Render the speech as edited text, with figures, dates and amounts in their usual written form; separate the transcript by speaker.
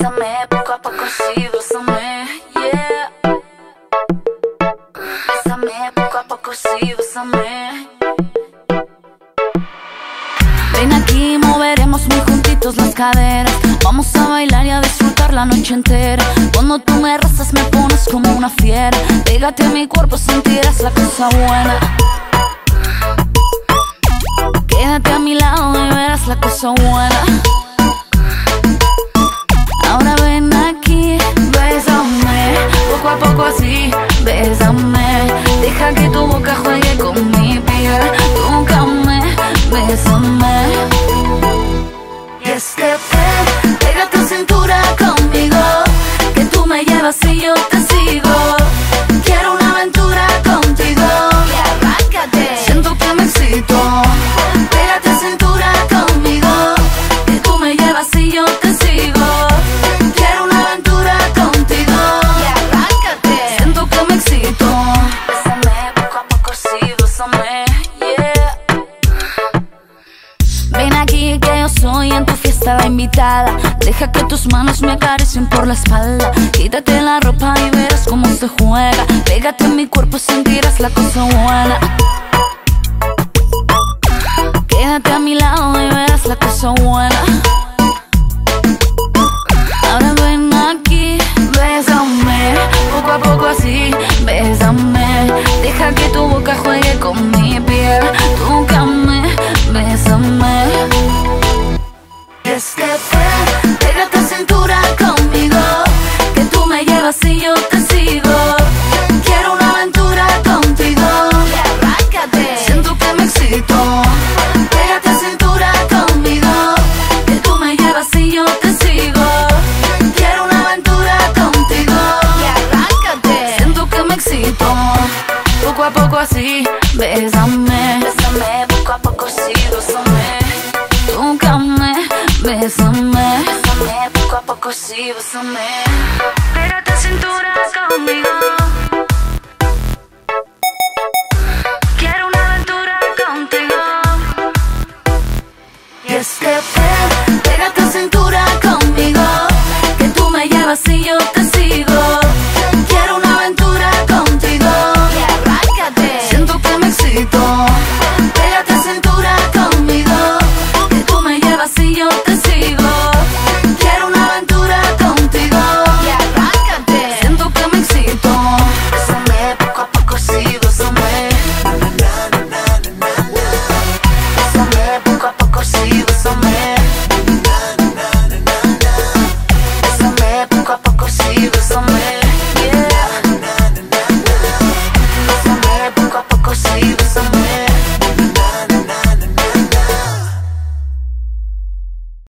Speaker 1: Bésame poco a poco, sí, bésame, yeah. Bésame poco a poco, sí, bésame. Ven aquí, moveremos muy juntitos las caderas. Vamos a bailar y a disfrutar la noche entera. Cuando tú me rozas me pones como una fiera. Pégate a mi cuerpo, sentirás la cosa buena. Quédate a mi lado y verás la cosa buena. Ahora ven aquí, bésame, poco a poco así, bésame. Deja que tu boca juegue con mi piel. Tócame, bésame. Y es que ven, pega tu cintura conmigo, que tú me llevas y yo te sigo. Quiero una aventura contigo y arráncate, siento que me excito. Pégate cintura conmigo, que tú me llevas y yo te sigo. Quiero una aventura contigo y arráncate, siento que me excito. Bésame poco a poco, sí, bésame, yeah. Ven aquí que yo soy en tu fiesta la invitada. Deja que tus manos me acaricien por la espalda. Quítate la ropa y verás cómo se juega. Pégate a mi cuerpo, sentirás la cosa buena. Quédate a mi lado y verás la cosa buena. Ahora ven aquí, bésame, poco a poco así, bésame. Deja que tu boca juegue con mi piel. Tócame, bésame. Es que ven, pégate cintura conmigo, que tú me llevas y yo te sigo. Quiero una aventura contigo y arráncate, siento que me excito. Pégate cintura conmigo, que tú me llevas y yo te sigo. Quiero una aventura contigo y arráncate, siento que me excito. Poco a poco así, bésame. Bésame poco a poco, sí, bésame. Tócame, bésame. Bésame poco a poco, sí, bésame.